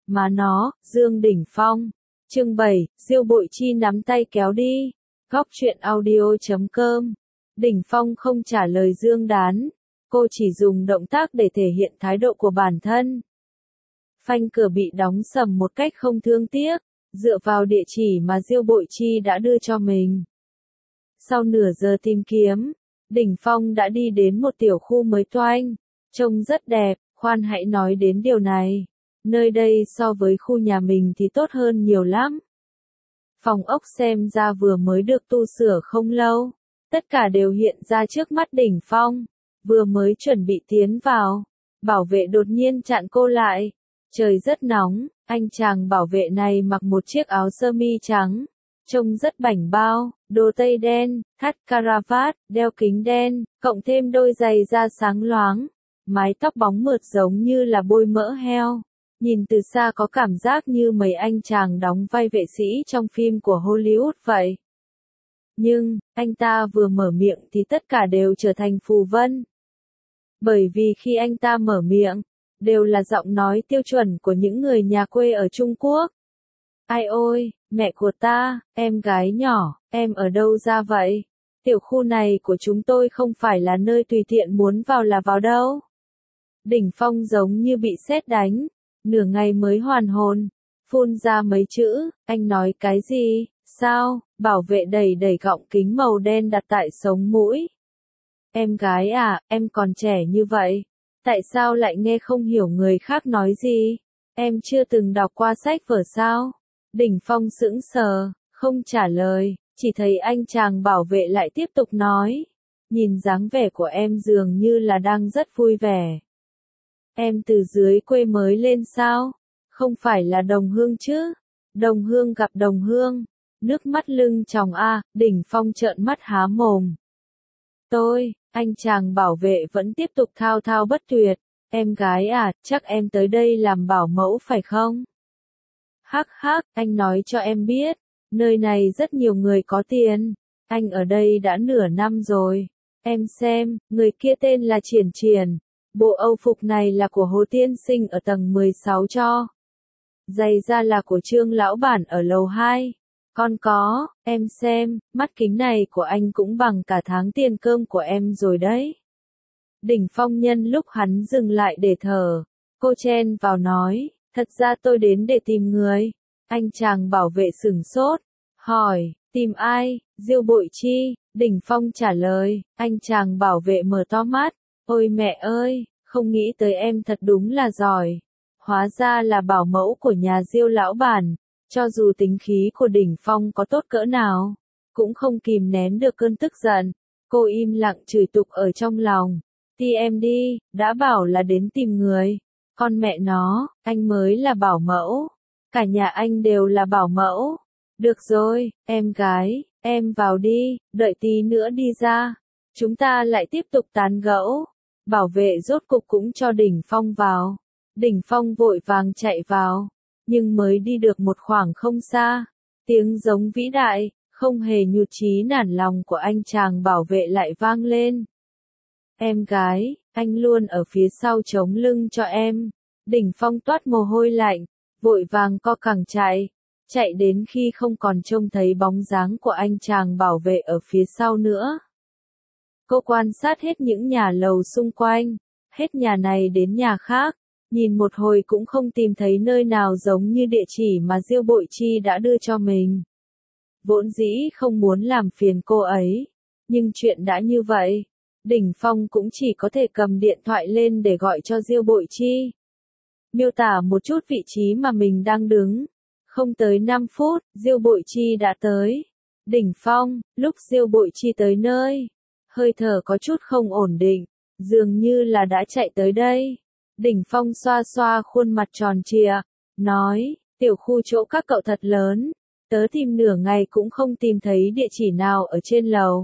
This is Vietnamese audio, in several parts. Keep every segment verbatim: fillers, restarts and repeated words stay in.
Má nó, Dương Đỉnh Phong. Chương bảy, Diêu Bội Chi nắm tay kéo đi. Góc truyện audio chấm com. Đỉnh Phong không trả lời Dương Đán. Cô chỉ dùng động tác để thể hiện thái độ của bản thân. Phanh cửa bị đóng sầm một cách không thương tiếc, dựa vào địa chỉ mà Diêu Bội Chi đã đưa cho mình. Sau nửa giờ tìm kiếm, Đỉnh Phong đã đi đến một tiểu khu mới toanh, trông rất đẹp, khoan hãy nói đến điều này. Nơi đây so với khu nhà mình thì tốt hơn nhiều lắm. Phòng ốc xem ra vừa mới được tu sửa không lâu, tất cả đều hiện ra trước mắt Đỉnh Phong. Vừa mới chuẩn bị tiến vào, bảo vệ đột nhiên chặn cô lại. Trời rất nóng, anh chàng bảo vệ này mặc một chiếc áo sơ mi trắng, trông rất bảnh bao, đồ tây đen, thắt caravat, đeo kính đen, cộng thêm đôi giày da sáng loáng, mái tóc bóng mượt giống như là bôi mỡ heo. Nhìn từ xa có cảm giác như mấy anh chàng đóng vai vệ sĩ trong phim của Hollywood vậy. Nhưng, anh ta vừa mở miệng thì tất cả đều trở thành phù vân. Bởi vì khi anh ta mở miệng, đều là giọng nói tiêu chuẩn của những người nhà quê ở Trung Quốc. Ai ôi, mẹ của ta, em gái nhỏ, em ở đâu ra vậy? Tiểu khu này của chúng tôi không phải là nơi tùy tiện muốn vào là vào đâu. Đỉnh Phong giống như bị sét đánh, nửa ngày mới hoàn hồn, phun ra mấy chữ, anh nói cái gì, sao? Bảo vệ đẩy đẩy gọng kính màu đen đặt tại sống mũi. Em gái à, em còn trẻ như vậy, tại sao lại nghe không hiểu người khác nói gì? Em chưa từng đọc qua sách vở sao? Đỉnh Phong sững sờ, không trả lời, chỉ thấy anh chàng bảo vệ lại tiếp tục nói. Nhìn dáng vẻ của em dường như là đang rất vui vẻ. Em từ dưới quê mới lên sao? Không phải là đồng hương chứ? Đồng hương gặp đồng hương. Nước mắt lưng tròng a, Đỉnh Phong trợn mắt há mồm. Tôi, anh chàng bảo vệ vẫn tiếp tục thao thao bất tuyệt. Em gái à, chắc em tới đây làm bảo mẫu phải không? Hắc hắc, anh nói cho em biết, nơi này rất nhiều người có tiền. Anh ở đây đã nửa năm rồi. Em xem, người kia tên là Triển Triển. Bộ âu phục này là của Hồ Tiên Sinh ở tầng mười sáu cho. Giày da là của Trương lão bản ở lầu hai. Còn có, em xem, mắt kính này của anh cũng bằng cả tháng tiền cơm của em rồi đấy. Đỉnh Phong nhân lúc hắn dừng lại để thở, cô chen vào nói, thật ra tôi đến để tìm người. Anh chàng bảo vệ sửng sốt, hỏi, tìm ai? Diêu Bội Chi. Đỉnh Phong trả lời, anh chàng bảo vệ mở to mắt, ôi mẹ ơi, không nghĩ tới em thật đúng là giỏi. Hóa ra là bảo mẫu của nhà Diêu lão bản. Cho dù tính khí của Đỉnh Phong có tốt cỡ nào, cũng không kìm nén được cơn tức giận. Cô im lặng chửi tục ở trong lòng. Ti em đi, đã bảo là đến tìm người. Con mẹ nó, anh mới là bảo mẫu. Cả nhà anh đều là bảo mẫu. Được rồi, em gái, em vào đi, đợi tí nữa đi ra. Chúng ta lại tiếp tục tán gẫu. Bảo vệ rốt cục cũng cho Đỉnh Phong vào. Đỉnh Phong vội vàng chạy vào. Nhưng mới đi được một khoảng không xa, tiếng giống vĩ đại, không hề nhụt chí nản lòng của anh chàng bảo vệ lại vang lên. Em gái, anh luôn ở phía sau chống lưng cho em. Đỉnh Phong toát mồ hôi lạnh, vội vàng co cẳng chạy, chạy đến khi không còn trông thấy bóng dáng của anh chàng bảo vệ ở phía sau nữa. Cô quan sát hết những nhà lầu xung quanh, hết nhà này đến nhà khác. Nhìn một hồi cũng không tìm thấy nơi nào giống như địa chỉ mà Diêu Bội Chi đã đưa cho mình. Vốn dĩ không muốn làm phiền cô ấy, nhưng chuyện đã như vậy, Đỉnh Phong cũng chỉ có thể cầm điện thoại lên để gọi cho Diêu Bội Chi. Miêu tả một chút vị trí mà mình đang đứng. Không tới năm phút, Diêu Bội Chi đã tới. Đỉnh Phong, lúc Diêu Bội Chi tới nơi, hơi thở có chút không ổn định, dường như là đã chạy tới đây. Đỉnh Phong xoa xoa khuôn mặt tròn trịa, nói, tiểu khu chỗ các cậu thật lớn, tớ tìm nửa ngày cũng không tìm thấy địa chỉ nào ở trên lầu.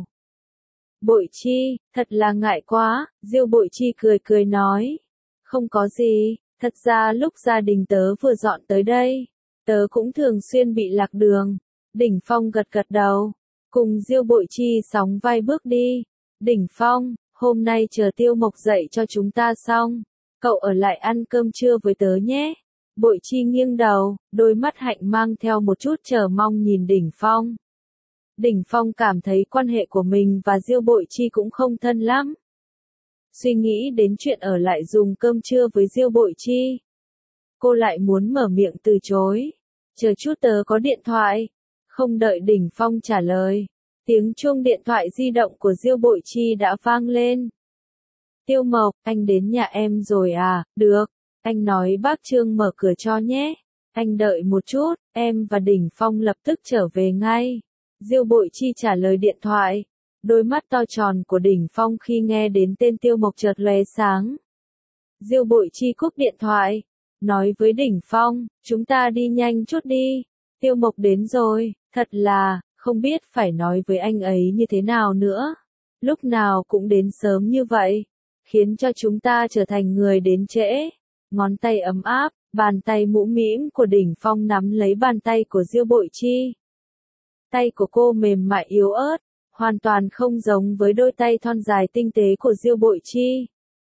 Bội Chi, thật là ngại quá, Diêu Bội Chi cười cười nói, không có gì, thật ra lúc gia đình tớ vừa dọn tới đây, tớ cũng thường xuyên bị lạc đường. Đỉnh Phong gật gật đầu, cùng Diêu Bội Chi sóng vai bước đi. Đỉnh Phong, hôm nay chờ Tiêu Mộc dậy cho chúng ta xong. Cậu ở lại ăn cơm trưa với tớ nhé. Bội Chi nghiêng đầu, đôi mắt hạnh mang theo một chút chờ mong nhìn Đỉnh Phong. Đỉnh Phong cảm thấy quan hệ của mình và Diêu Bội Chi cũng không thân lắm. Suy nghĩ đến chuyện ở lại dùng cơm trưa với Diêu Bội Chi. Cô lại muốn mở miệng từ chối. Chờ chút tớ có điện thoại. Không đợi Đỉnh Phong trả lời. Tiếng chuông điện thoại di động của Diêu Bội Chi đã vang lên. Tiêu Mộc, anh đến nhà em rồi à? Được. Anh nói bác Trương mở cửa cho nhé. Anh đợi một chút, em và Đỉnh Phong lập tức trở về ngay. Diêu Bội Chi trả lời điện thoại. Đôi mắt to tròn của Đỉnh Phong khi nghe đến tên Tiêu Mộc chợt lóe sáng. Diêu Bội Chi cúp điện thoại. Nói với Đỉnh Phong, chúng ta đi nhanh chút đi. Tiêu Mộc đến rồi, thật là, không biết phải nói với anh ấy như thế nào nữa. Lúc nào cũng đến sớm như vậy, khiến cho chúng ta trở thành người đến trễ. Ngón tay ấm áp, bàn tay mũm mĩm của Đỉnh Phong nắm lấy bàn tay của Diêu Bội Chi. Tay của cô mềm mại yếu ớt, hoàn toàn không giống với đôi tay thon dài tinh tế của Diêu Bội Chi.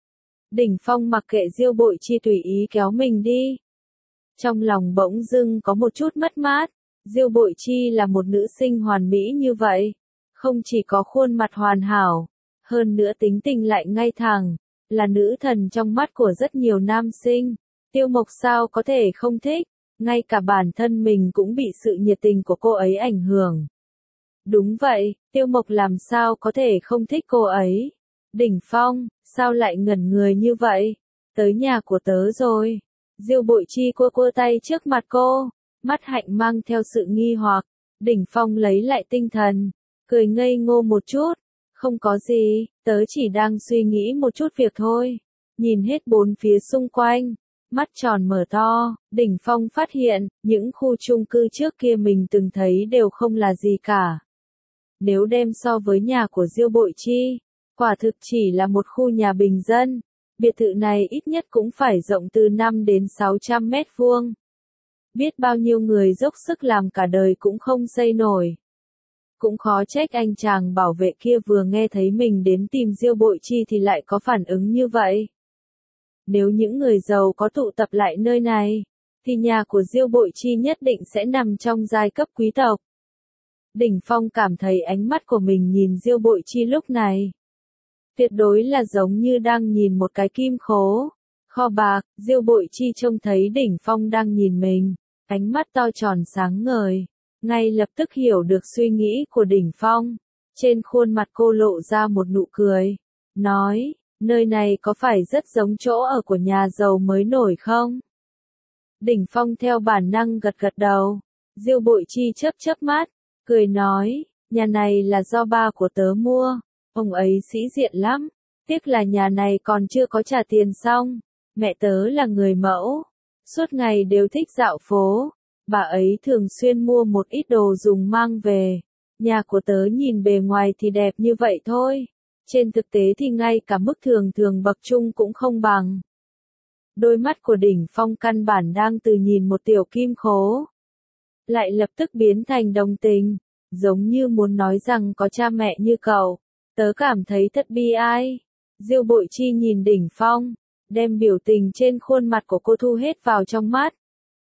Đỉnh Phong mặc kệ Diêu Bội Chi tùy ý kéo mình đi. Trong lòng bỗng dưng có một chút mất mát. Diêu Bội Chi là một nữ sinh hoàn mỹ như vậy. Không chỉ có khuôn mặt hoàn hảo, hơn nữa tính tình lại ngay thẳng, là nữ thần trong mắt của rất nhiều nam sinh. Tiêu Mộc sao có thể không thích, ngay cả bản thân mình cũng bị sự nhiệt tình của cô ấy ảnh hưởng. Đúng vậy, Tiêu Mộc làm sao có thể không thích cô ấy. Đỉnh Phong, sao lại ngẩn người như vậy? Tới nhà của tớ rồi. Diêu Bội Chi cua cua tay trước mặt cô, mắt hạnh mang theo sự nghi hoặc. Đỉnh Phong lấy lại tinh thần, cười ngây ngô một chút. Không có gì, tớ chỉ đang suy nghĩ một chút việc thôi. Nhìn hết bốn phía xung quanh, mắt tròn mở to, Đỉnh Phong phát hiện, những khu chung cư trước kia mình từng thấy đều không là gì cả. Nếu đem so với nhà của Diêu Bội Chi, quả thực chỉ là một khu nhà bình dân. Biệt thự này ít nhất cũng phải rộng từ năm đến sáu trăm mét vuông. Biết bao nhiêu người dốc sức làm cả đời cũng không xây nổi. Cũng khó trách anh chàng bảo vệ kia vừa nghe thấy mình đến tìm Diêu Bội Chi thì lại có phản ứng như vậy. Nếu những người giàu có tụ tập lại nơi này, thì nhà của Diêu Bội Chi nhất định sẽ nằm trong giai cấp quý tộc. Đỉnh Phong cảm thấy ánh mắt của mình nhìn Diêu Bội Chi lúc này tuyệt đối là giống như đang nhìn một cái kim khố, kho bạc. Diêu Bội Chi trông thấy Đỉnh Phong đang nhìn mình, ánh mắt to tròn sáng ngời, ngay lập tức hiểu được suy nghĩ của Đỉnh Phong. Trên khuôn mặt cô lộ ra một nụ cười, nói, nơi này có phải rất giống chỗ ở của nhà giàu mới nổi không? Đỉnh Phong theo bản năng gật gật đầu. Diêu Bội Chi chớp chớp mắt, cười nói, nhà này là do ba của tớ mua. Ông ấy sĩ diện lắm, tiếc là nhà này còn chưa có trả tiền xong. Mẹ tớ là người mẫu, suốt ngày đều thích dạo phố. Bà ấy thường xuyên mua một ít đồ dùng mang về. Nhà của tớ nhìn bề ngoài thì đẹp như vậy thôi. Trên thực tế thì ngay cả mức thường thường bậc trung cũng không bằng. Đôi mắt của Đỉnh Phong căn bản đang từ nhìn một tiểu kim khố, lại lập tức biến thành đồng tình, giống như muốn nói rằng có cha mẹ như cậu, tớ cảm thấy thật bi ai. Diêu Bội Chi nhìn Đỉnh Phong, đem biểu tình trên khuôn mặt của cô thu hết vào trong mắt.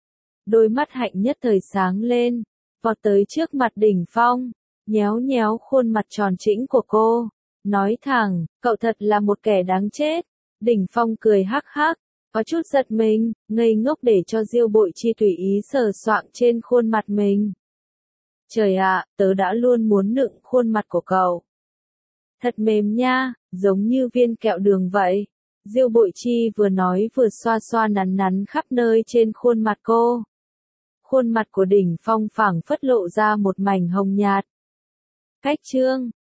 Đôi mắt hạnh nhất thời sáng lên, vọt tới trước mặt Đỉnh Phong, nhéo nhéo khuôn mặt tròn trĩnh của cô, nói thẳng, cậu thật là một kẻ đáng chết. Đỉnh Phong cười hắc hắc, có chút giật mình, ngây ngốc để cho Diêu Bội Chi tùy ý sờ soạng trên khuôn mặt mình. Trời ạ, tớ đã luôn muốn nựng khuôn mặt của cậu. Thật mềm nha, giống như viên kẹo đường vậy. Diêu Bội Chi vừa nói vừa xoa xoa nắn nắn khắp nơi trên khuôn mặt cô. Khuôn mặt của Đỉnh Phong phảng phất lộ ra một mảnh hồng nhạt. Cách chương